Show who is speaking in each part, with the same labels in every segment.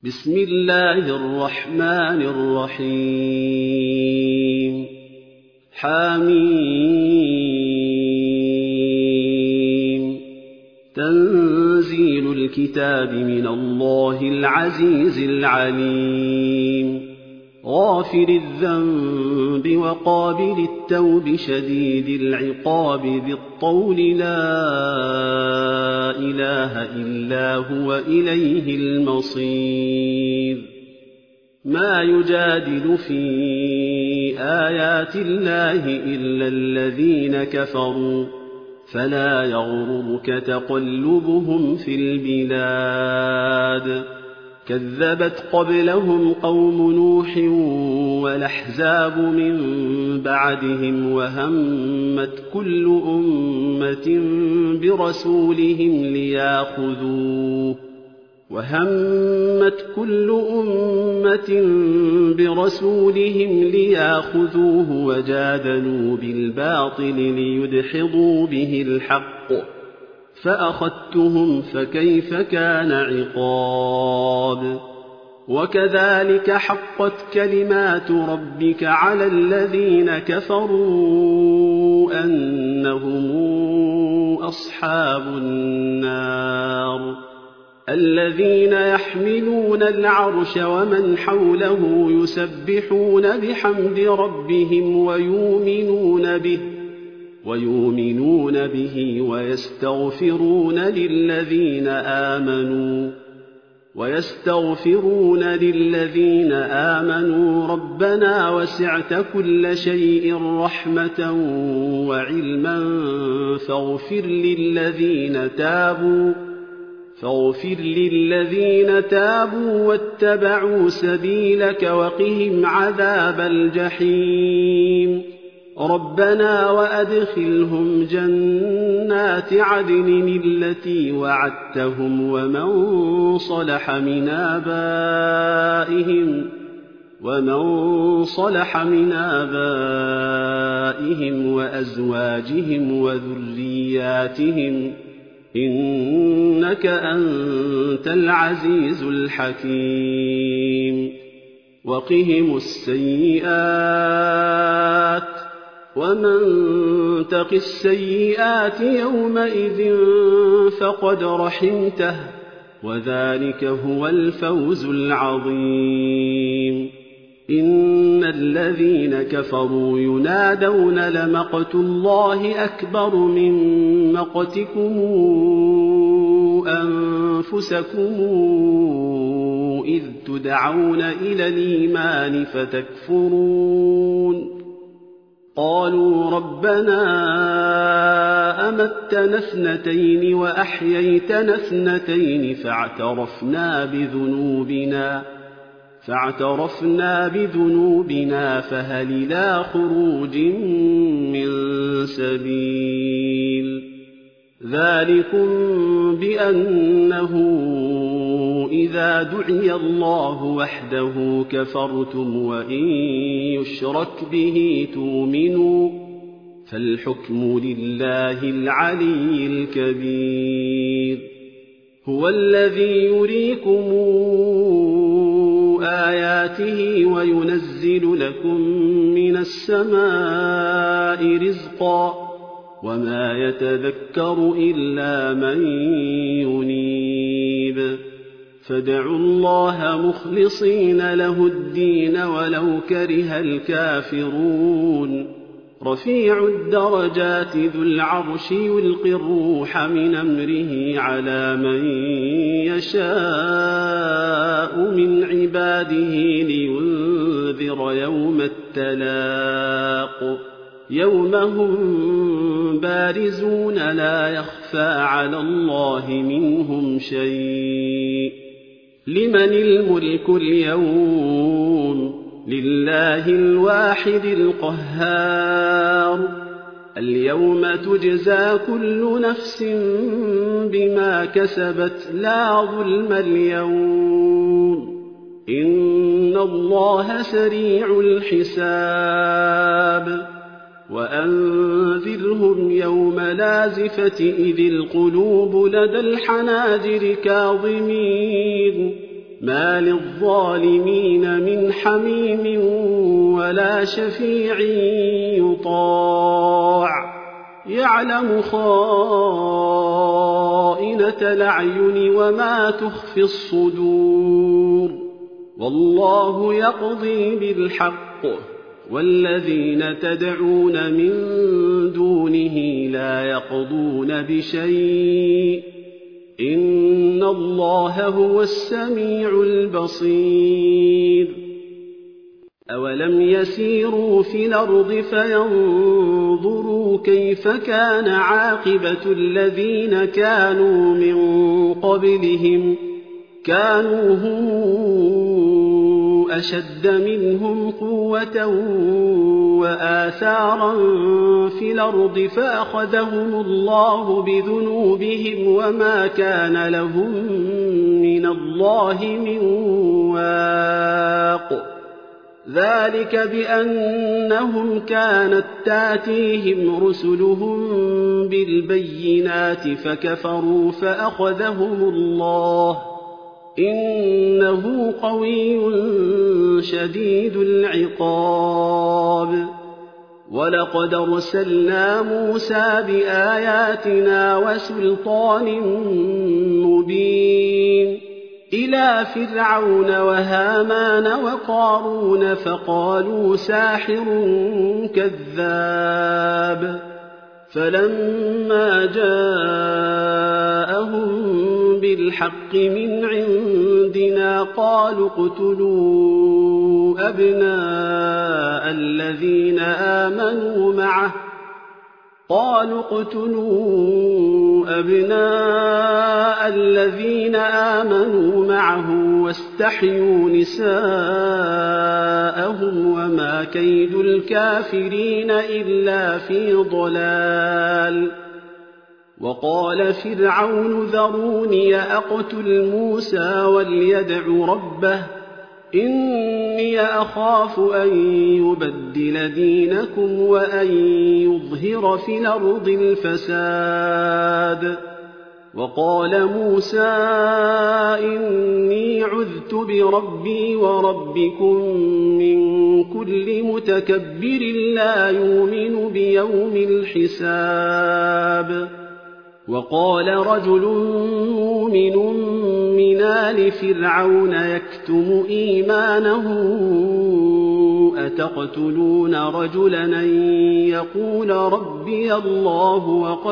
Speaker 1: بسم الله الرحمن الرحيم حميم تنزيل الكتاب من الله العزيز العليم غافر الذنب وقابل التوب شديد العقاب ذي الطول لا إله إلا هو إليه المصير ما يجادل في آيات الله إلا الذين كفروا فلا يغررك تقلبهم في البلاد كذبت قبلهم قوم نوح والأحزاب من بعدهم وهمت كل أمة برسولهم لياخذوه وجادلوا بالباطل ليدحضوا به الحق فأخذتهم فكيف كان عقاب وكذلك حقت كلمات ربك على الذين كفروا أنهم أصحاب النار الذين يحملون العرش ومن حوله يسبحون بحمد ربهم ويؤمنون به ويستغفرون للذين آمنوا ربنا وسعت كل شيء رحمة وعلما فاغفر للذين تابوا واتبعوا سبيلك وقهم عذاب الجحيم ربنا وأدخلهم جنات عدن التي وعدتهم ومن صلح من آبائهم وأزواجهم وذرياتهم إنك أنت العزيز الحكيم وقهم السيئات ومن تق السيئات يومئذ فقد رحمته وذلك هو الفوز العظيم إن الذين كفروا ينادون لمقت الله أكبر من مقتكم أنفسكم إذ تدعون إلى الإيمان فتكفرون قالوا ربنا أمتنا اثنتين وأحييتنا اثنتين فاعترفنا بذنوبنا فهل إلى خروج من سبيل ذلكم بأنه إذا دعي الله وحده كفرتم وإن يشرك به تؤمنوا فالحكم لله العلي الكبير هو الذي يريكم آياته وينزل لكم من السماء رزقا وما يتذكر إلا من ينيب فادعوا الله مخلصين له الدين ولو كره الكافرون رفيع الدرجات ذو العرش يلقي الروح من أمره على من يشاء من عباده لينذر يوم التلاق يوم هم بارزون لا يخفى على الله منهم شيء لمن الملك اليوم لله الواحد القهار اليوم تجزى كل نفس بما كسبت لا ظلم اليوم إن الله سريع الحساب وأنذرهم يوم لازفة إذ القلوب لدى الحناجر كاظمين ما للظالمين من حميم ولا شفيع يطاع يعلم خائنة الأعين وما تخفي الصدور والله يقضي بالحق والذين تدعون من دونه لا يقضون بشيء إن الله هو السميع البصير أولم يسيروا في الأرض فينظروا كيف كان عاقبة الذين كانوا من قبلهم كانوا هم أشد منهم قوة وآثارا في الأرض فأخذهم الله بذنوبهم وما كان لهم من الله من واق ذلك بأنهم كانت تاتيهم رسلهم بالبينات فكفروا فأخذهم الله إنه قوي شديد العقاب ولقد أرسلنا موسى بآياتنا وسلطان مبين إلى فرعون وهامان وقارون فقالوا ساحر كذاب فلما جاءهم بالحق من عندنا قالوا اقتلوا أبناء الذين آمنوا معه واستحيوا نساءهم وما كيد الكافرين إلا في ضلال وقال فرعون ذروني أقتل موسى وليدع ربه إني أخاف أن يبدل دينكم وأن يظهر في الأرض الفساد وقال موسى إني عذت بربي وربكم من كل متكبر لا يؤمن بيوم الحساب وقال رجل مؤمن من آل فرعون يكتم إيمانه أتقتلون رجلا أن يقول ربي الله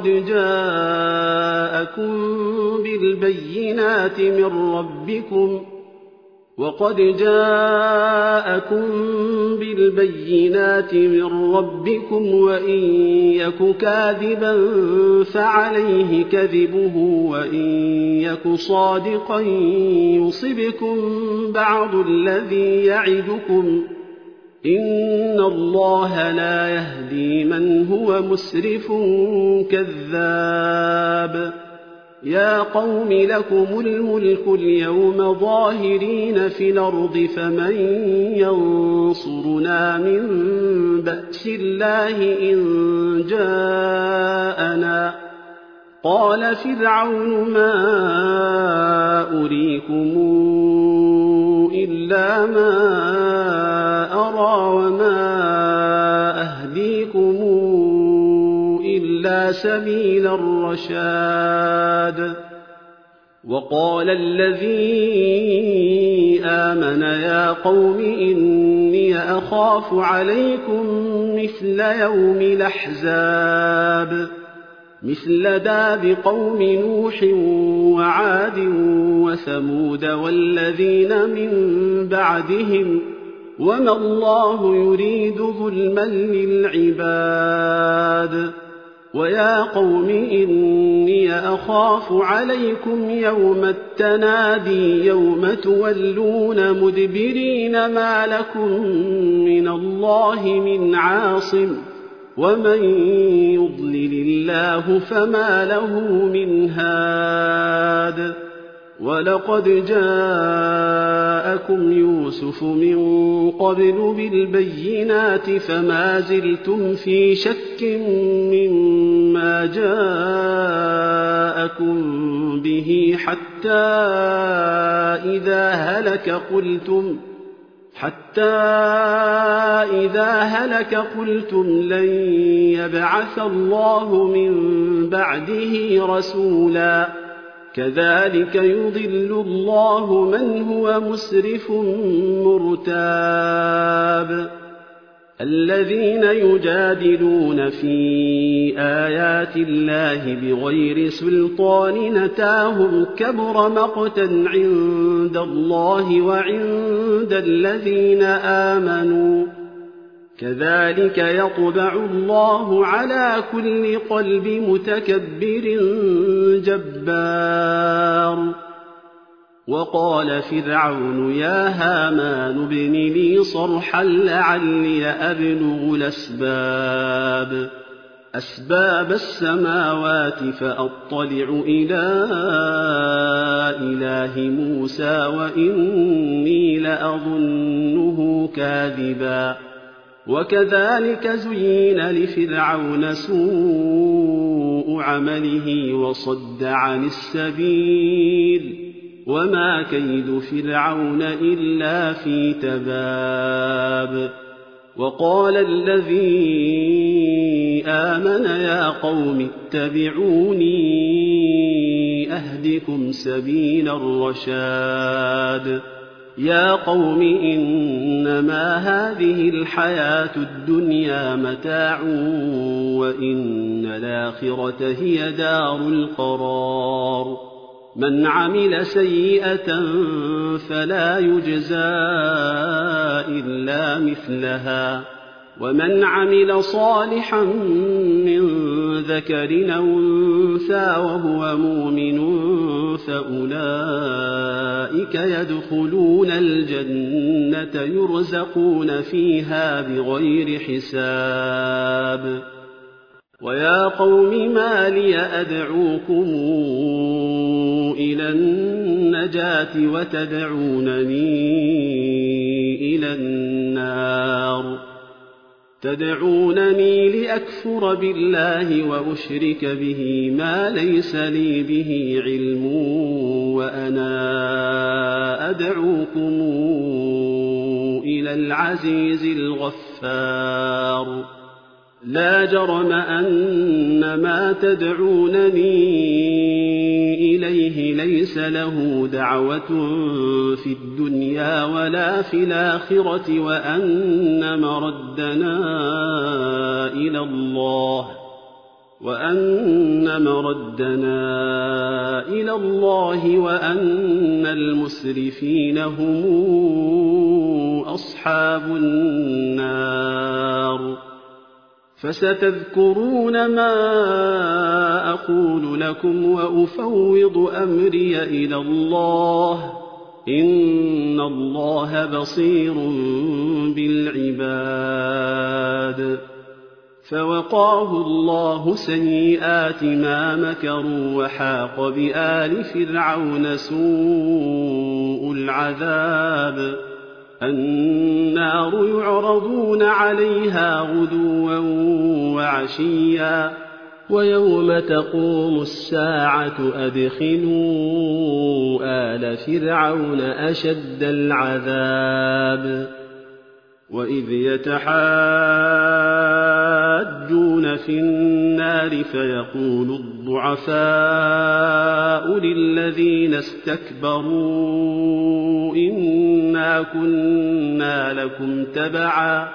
Speaker 1: وقد جاءكم بالبينات من ربكم وإن يك كاذبا فعليه كذبه وإن يك صادقا يصبكم بعض الذي يعدكم إن الله لا يهدي من هو مسرف كذاب يا قوم لكم الملك اليوم ظاهرين في الأرض فمن ينصرنا من بأس الله إن جاءنا قال فرعون ما أريكم إلا ما أرى وما أهديكم إلا سبيل الرشاد وقال الذي آمن يا قوم إني أخاف عليكم مثل يوم الأحزاب مثل داب قوم نوح وعاد وثمود والذين من بعدهم وما الله يريد ظلما للعباد ويا قوم إني أخاف عليكم يوم التنادي يوم تولون مدبرين ما لكم من الله من عاصم ومن يضلل الله فما له من هاد ولقد جاءكم يوسف من قبل بالبينات فما زلتم في شك مما جاءكم به حتى حتى إذا هلك قلتم لن يبعث الله من بعده رسولا كذلك يضل الله من هو مسرف مرتاب الذين يجادلون في آيات الله بغير سلطان أتاهم كبر مقتا عند الله وعند الذين آمنوا كذلك يطبع الله على كل قلب متكبر جبار وقال فرعون يا هامان ابن لي صرحا لعلي أبلغ أسباب السماوات فأطلع إلى إله موسى وإني لأظنه كاذبا وكذلك زين لفرعون سوء عمله وصد عن السبيل وما كيد فرعون إلا في تباب وقال الذي آمن يا قوم اتبعوني أهدكم سبيل الرشاد يا قوم إنما هذه الحياة الدنيا متاع وإن الآخرة هي دار القرار من عمل سيئة فلا يجزى إلا مثلها ومن عمل صالحا من ذكر أو أنثى وهو مؤمن فأولئك يدخلون الجنة يرزقون فيها بغير حساب ويا قوم ما لي أدعوكم إلى النجاة وتدعونني إلى النار تدعونني لأكفر بالله وأشرك به ما ليس لي به علم وأنا أدعوكم إلى العزيز الغفار لا جرم أن ما تدعونني إليه ليس له دعوة في الدنيا ولا في الآخرة وأن مردنا إلى الله وأن المسرفين هم أصحاب النار فستذكرون ما أقول لكم وأفوض أمري إلى الله إن الله بصير بالعباد فوقاه الله سيئات ما مكروا وحاق بآل فرعون سوء العذاب النار يعرضون عليها غدوا وعشيا ويوم تقوم الساعة أدخلوا آل فرعون أشد العذاب وإذ يتحاجون في النار فيقول الضعفاء للذين استكبروا إنا كنا لكم تبعا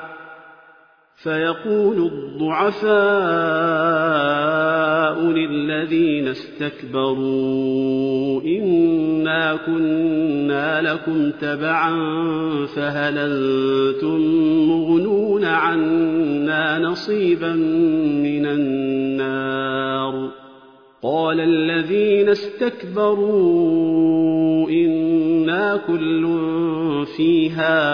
Speaker 1: فهل أنتم مغنون عنا نصيبا من النار قال الذين استكبروا إنا كل فيها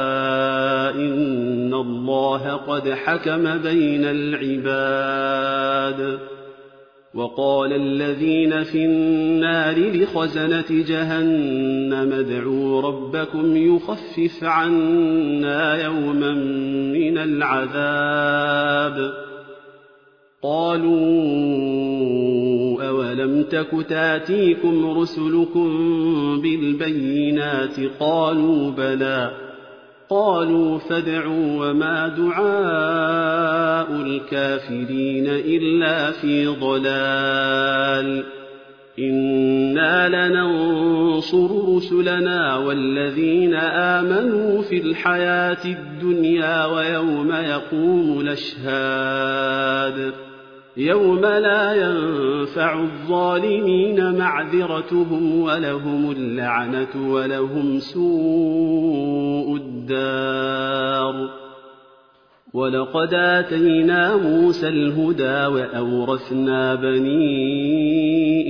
Speaker 1: إن الله قد حكم بين العباد وقال الذين في النار لخزنة جهنم ادعوا ربكم يخفف عنا يوما من العذاب قالوا أولم تك تاتيكم رسلكم بالبينات قالوا بلى قالوا فادعوا وما دعاء الكافرين إلا في ضلال إنا لننصر رسلنا والذين آمنوا في الحياة الدنيا ويوم يقوم الأشهاد يوم لا ينفع الظالمين معذرتهم ولهم اللعنة ولهم سوء الدار ولقد آتينا موسى الهدى وأورثنا بني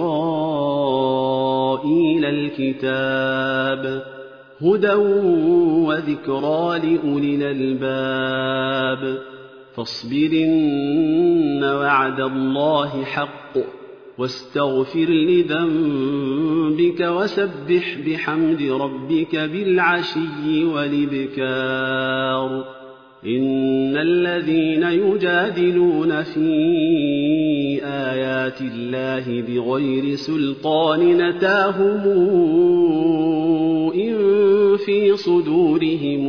Speaker 1: إسرائيل الكتاب هدى وذكرى لأولي الألباب فاصبر إن وعد الله حق واستغفر لذنبك وسبح بحمد ربك بالعشي والإبكار إن الذين يجادلون في آيات الله بغير سلطان نتاهم إن في صدورهم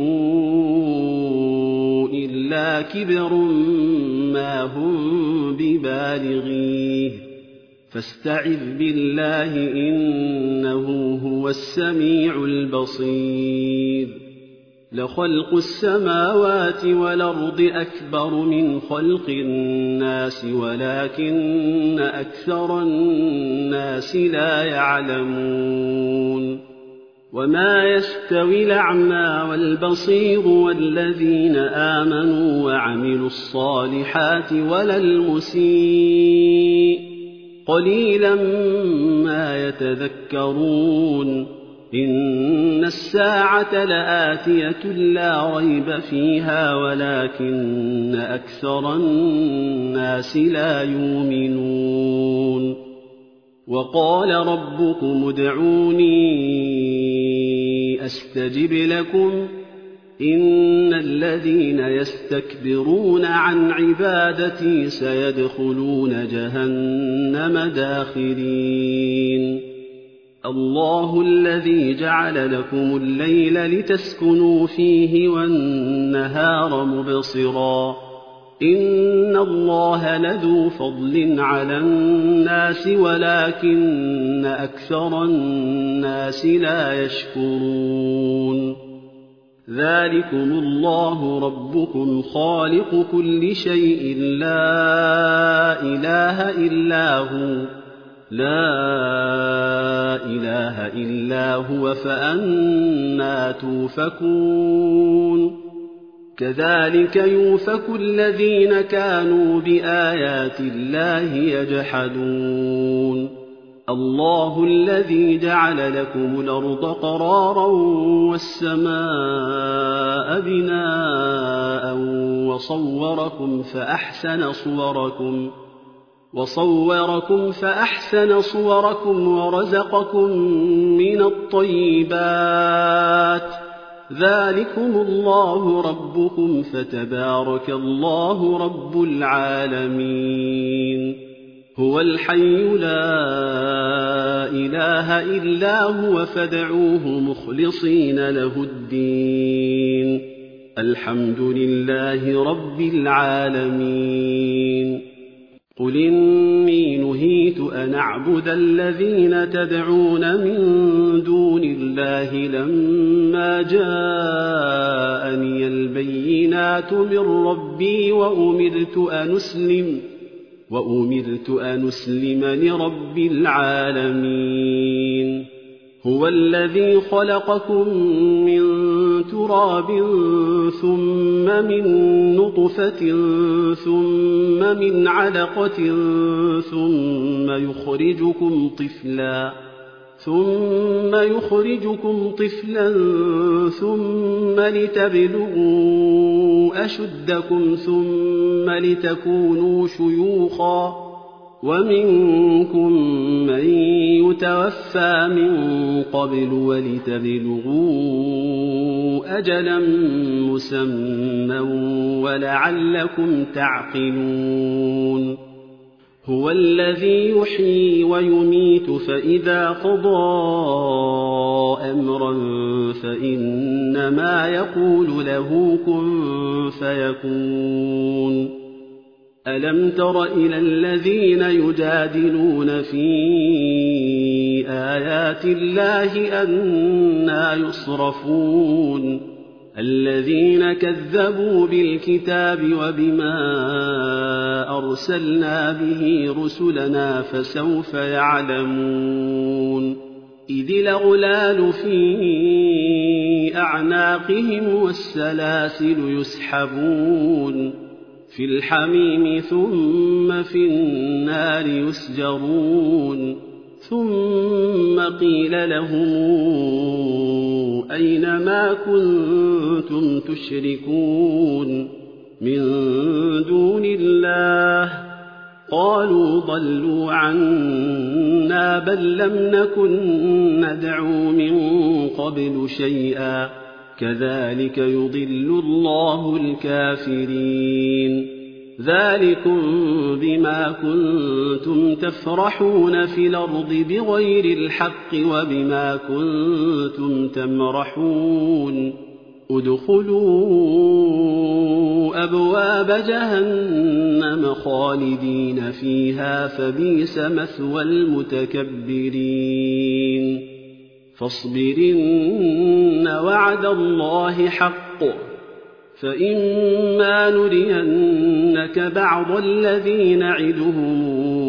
Speaker 1: إلا كبر ما هم ببالغيه فاستعذ بالله إنه هو السميع البصير لخلق السماوات والأرض أكبر من خلق الناس ولكن أكثر الناس لا يعلمون وما يستوي الأعمى والبصير والذين آمنوا وعملوا الصالحات ولا المسيء قليلا ما يتذكرون إن الساعة لآتية لا ريب فيها ولكن أكثر الناس لا يؤمنون وقال ربكم ادعوني أستجب لكم إن الذين يستكبرون عن عبادتي سيدخلون جهنم داخرين الله الذي جعل لكم الليل لتسكنوا فيه والنهار مبصرا إن الله لذو فضل على الناس ولكن أكثر الناس لا يشكرون ذلكم الله ربكم خالق كل شيء لا إله إلا هو فأنى توفكون كذلك يؤفك الذين كانوا بآيات الله يجحدون الله الذي جعل لكم الأرض قرارا والسماء بناء وصوركم فأحسن صوركم ورزقكم من الطيبات ذلكم الله ربكم فتبارك الله رب العالمين هو الحي لا إله إلا هو فادعوه مخلصين له الدين الحمد لله رب العالمين قل إني نهيت أن أعبد الذين تدعون من دون الله لما جاءني البينات من ربي وأمرت أن أسلم لرب العالمين هو الذي خلقكم من تراب ثم من نطفة ثم من علقة ثم يخرجكم طفلا ثم لتبلغوا أشدكم ثم لتكونوا شيوخا ومنكم من يتوفى من قبل ولتبلغوا أجلا مسمى ولعلكم تعقلون هو الذي يحيي ويميت فإذا قضى أمرا فإنما يقول له كن فيكون ألم تر إلى الذين يجادلون في آيات الله أنى يصرفون الذين كذبوا بالكتاب وبما أرسلنا به رسلنا فسوف يعلمون إذ الأغلال في أعناقهم والسلاسل يسحبون في الحميم ثم في النار يسجرون ثم قيل لهم أين ما كنتم تشركون من دون الله قالوا ضلوا عنا بل لم نكن ندعو من قبل شيئا كذلك يضل الله الكافرين ذلكم بما كنتم تفرحون في الأرض بغير الحق وبما كنتم تمرحون ادخلوا أبواب جهنم خالدين فيها فبئس مثوى المتكبرين فاصبرن وعد الله حق فإما نرينك بعض الذي نعدهم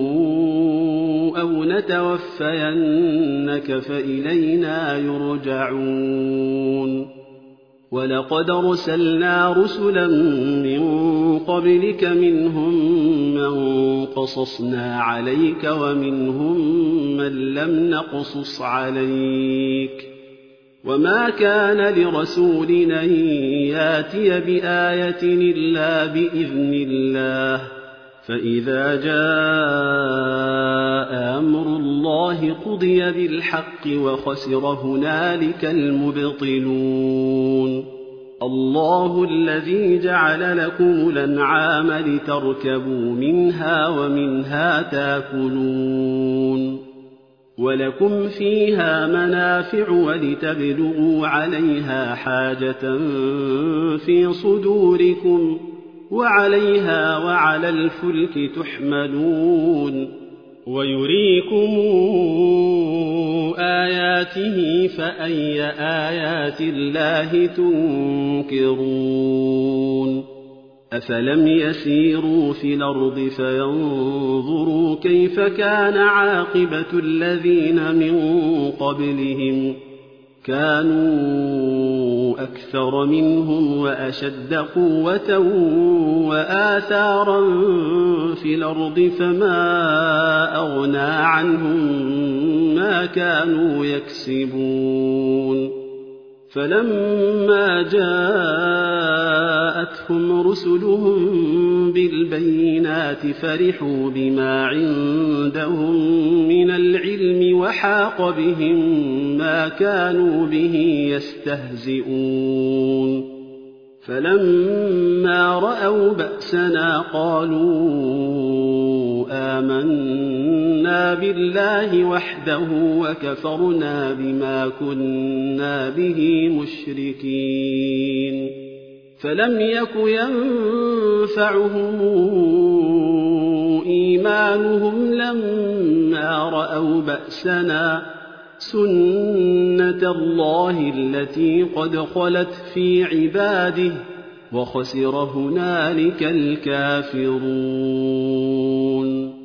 Speaker 1: أو نتوفينك فإلينا يرجعون ولقد أرسلنا رسلا من قبلك منهم من قصصنا عليك ومنهم من لم نقصص عليك وما كان لرسول أن ياتي بآية إلا بإذن الله فإذا جاء أمر الله قضي بالحق وخسر هنالك المبطلون الله الذي جعل لكم الأنعام لتركبوا منها ومنها تاكلون ولكم فيها منافع ولتبلغوا عليها حاجة في صدوركم وعليها وعلى الفلك تحملون ويريكم آياته فأي آيات الله تنكرون أفلم يسيروا في الأرض فينظروا كيف كان عاقبة الذين من قبلهم كانوا أكثر منهم وأشد قوة وآثارا في الأرض فما أغنى عنهم ما كانوا يكسبون فلما جاءتهم رسلهم بالبينات فرحوا بما عندهم من العلم وحاق بهم ما كانوا به يستهزئون فلما رأوا بأسنا قالوا آمنا بالله وحده وكفرنا بما كنا به مشركين فلم يك ينفعهم إيمانهم لما رأوا بأسنا سنة الله التي قد خلت في عباده وخسر هنالك الكافرون